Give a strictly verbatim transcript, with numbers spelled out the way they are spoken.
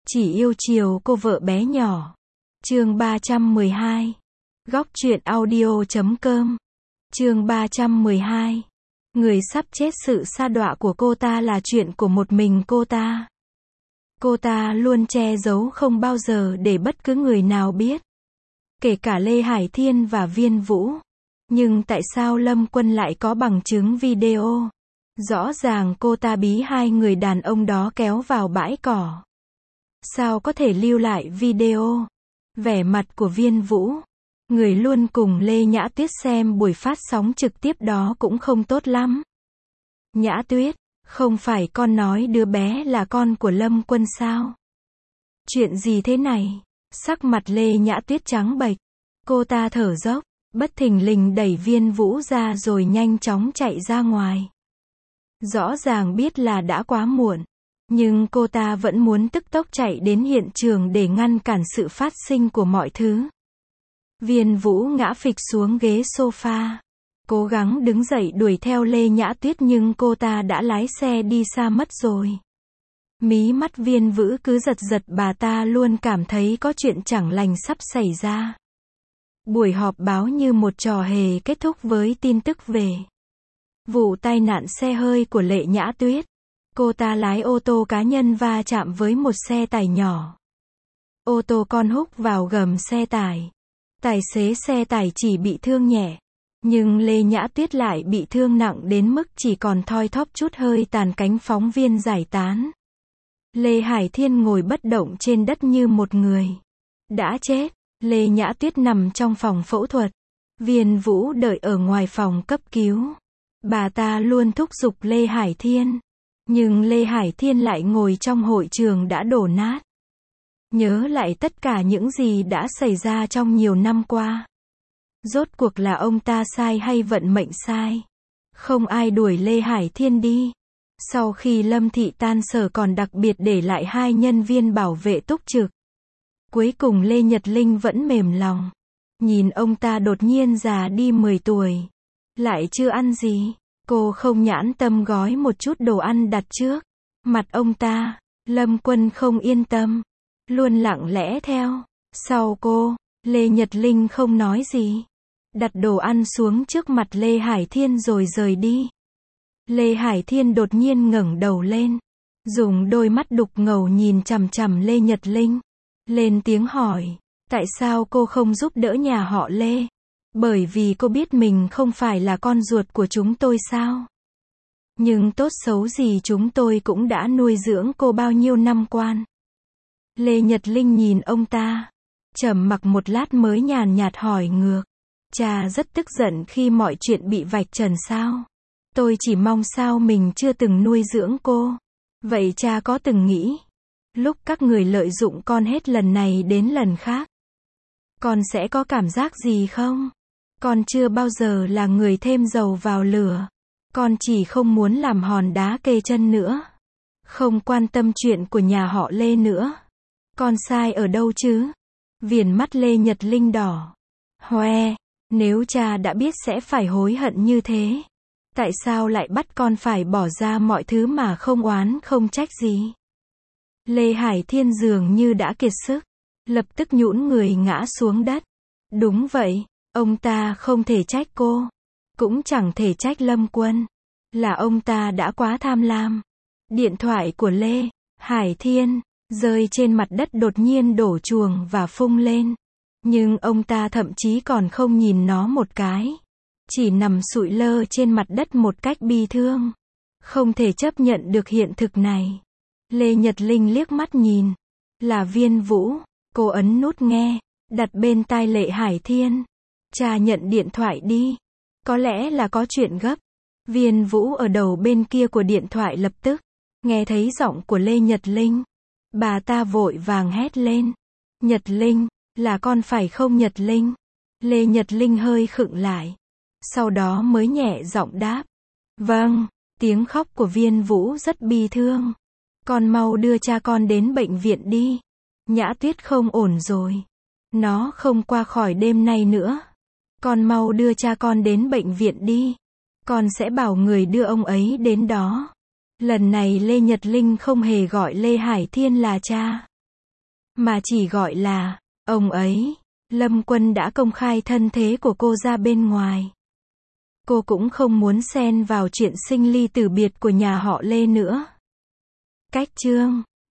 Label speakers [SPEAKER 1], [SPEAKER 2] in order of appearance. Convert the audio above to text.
[SPEAKER 1] Chỉ yêu chiều cô vợ bé nhỏ. Chương ba trăm mười hai. Góc truyện audio chấm com. Chương ba trăm mười hai. Người sắp chết. Sự sa đọa của cô ta là chuyện của một mình cô ta. Cô ta luôn che giấu, không bao giờ để bất cứ người nào biết. Kể cả Lê Hải Thiên và Viên Vũ. Nhưng tại sao Lâm Quân lại có bằng chứng video? Rõ ràng cô ta bí hai người đàn ông đó kéo vào bãi cỏ. Sao có thể lưu lại video? Vẻ mặt của Viên Vũ, người luôn cùng Lê Nhã Tuyết xem buổi phát sóng trực tiếp đó, cũng không tốt lắm. Nhã Tuyết, không phải con nói đứa bé là con của Lâm Quân sao? Chuyện gì thế này? Sắc mặt Lê Nhã Tuyết trắng bệch. Cô ta thở dốc, bất thình lình đẩy Viên Vũ ra rồi nhanh chóng chạy ra ngoài. Rõ ràng biết là đã quá muộn, nhưng cô ta vẫn muốn tức tốc chạy đến hiện trường để ngăn cản sự phát sinh của mọi thứ. Viên Vũ ngã phịch xuống ghế sofa, cố gắng đứng dậy đuổi theo Lê Nhã Tuyết nhưng cô ta đã lái xe đi xa mất rồi. Mí mắt Viên Vũ cứ giật giật, bà ta luôn cảm thấy có chuyện chẳng lành sắp xảy ra. Buổi họp báo như một trò hề kết thúc với tin tức về vụ tai nạn xe hơi của Lê Nhã Tuyết. Cô ta lái ô tô cá nhân va chạm với một xe tải nhỏ. Ô tô con húc vào gầm xe tải. Tài xế xe tải chỉ bị thương nhẹ, nhưng Lê Nhã Tuyết lại bị thương nặng đến mức chỉ còn thoi thóp chút hơi tàn. Cánh phóng viên giải tán. Lê Hải Thiên ngồi bất động trên đất như một người đã chết. Lê Nhã Tuyết nằm trong phòng phẫu thuật. Viên Vũ đợi ở ngoài phòng cấp cứu. Bà ta luôn thúc giục Lê Hải Thiên, nhưng Lê Hải Thiên lại ngồi trong hội trường đã đổ nát. Nhớ lại tất cả những gì đã xảy ra trong nhiều năm qua. Rốt cuộc là ông ta sai hay vận mệnh sai? Không ai đuổi Lê Hải Thiên đi. Sau khi Lâm Thị tan sở còn đặc biệt để lại hai nhân viên bảo vệ túc trực. Cuối cùng Lê Nhật Linh vẫn mềm lòng. Nhìn ông ta đột nhiên già đi mười tuổi. Lại chưa ăn gì. Cô không nhãn tâm gói một chút đồ ăn đặt trước mặt ông ta. Lâm Quân không yên tâm, luôn lặng lẽ theo sau cô. Lê Nhật Linh không nói gì, đặt đồ ăn xuống trước mặt Lê Hải Thiên rồi rời đi. Lê Hải Thiên đột nhiên ngẩng đầu lên, dùng đôi mắt đục ngầu nhìn chằm chằm Lê Nhật Linh, lên tiếng hỏi, tại sao cô không giúp đỡ nhà họ Lê? Bởi vì cô biết mình không phải là con ruột của chúng tôi sao? Nhưng tốt xấu gì chúng tôi cũng đã nuôi dưỡng cô bao nhiêu năm quan. Lê Nhật Linh nhìn ông ta, trầm mặc một lát mới nhàn nhạt hỏi ngược. Cha rất tức giận khi mọi chuyện bị vạch trần sao? Tôi chỉ mong sao mình chưa từng nuôi dưỡng cô. Vậy cha có từng nghĩ, lúc các người lợi dụng con hết lần này đến lần khác, con sẽ có cảm giác gì không? Con chưa bao giờ là người thêm dầu vào lửa. Con chỉ không muốn làm hòn đá kê chân nữa. Không quan tâm chuyện của nhà họ Lê nữa. Con sai ở đâu chứ? Viền mắt Lê Nhật Linh đỏ hoe. Nếu cha đã biết sẽ phải hối hận như thế, tại sao lại bắt con phải bỏ ra mọi thứ mà không oán không trách gì? Lê Hải Thiên dường như đã kiệt sức, lập tức nhũn người ngã xuống đất. Đúng vậy. Ông ta không thể trách cô, cũng chẳng thể trách Lâm Quân. Là ông ta đã quá tham lam. Điện thoại của Lê Hải Thiên rơi trên mặt đất, đột nhiên đổ chuồng và phung lên. Nhưng ông ta thậm chí còn không nhìn nó một cái, chỉ nằm sụi lơ trên mặt đất một cách bi thương. Không thể chấp nhận được hiện thực này. Lê Nhật Linh liếc mắt nhìn. Là Viên Vũ. Cô ấn nút nghe, đặt bên tai Lê Hải Thiên. Cha nhận điện thoại đi. Có lẽ là có chuyện gấp. Viên Vũ ở đầu bên kia của điện thoại lập tức nghe thấy giọng của Lê Nhật Linh. Bà ta vội vàng hét lên. Nhật Linh, là con phải không Nhật Linh? Lê Nhật Linh hơi khựng lại, sau đó mới nhẹ giọng đáp. Vâng. Tiếng khóc của Viên Vũ rất bi thương. Con mau đưa cha con đến bệnh viện đi. Nhã Tuyết không ổn rồi. Nó không qua khỏi đêm nay nữa. Con mau đưa cha con đến bệnh viện đi. Con sẽ bảo người đưa ông ấy đến đó. Lần này Lê Nhật Linh không hề gọi Lê Hải Thiên là cha. mà chỉ gọi là ông ấy. Lâm Quân đã công khai thân thế của cô ra bên ngoài. Cô cũng không muốn xen vào chuyện sinh ly tử biệt của nhà họ Lê nữa. Cách chương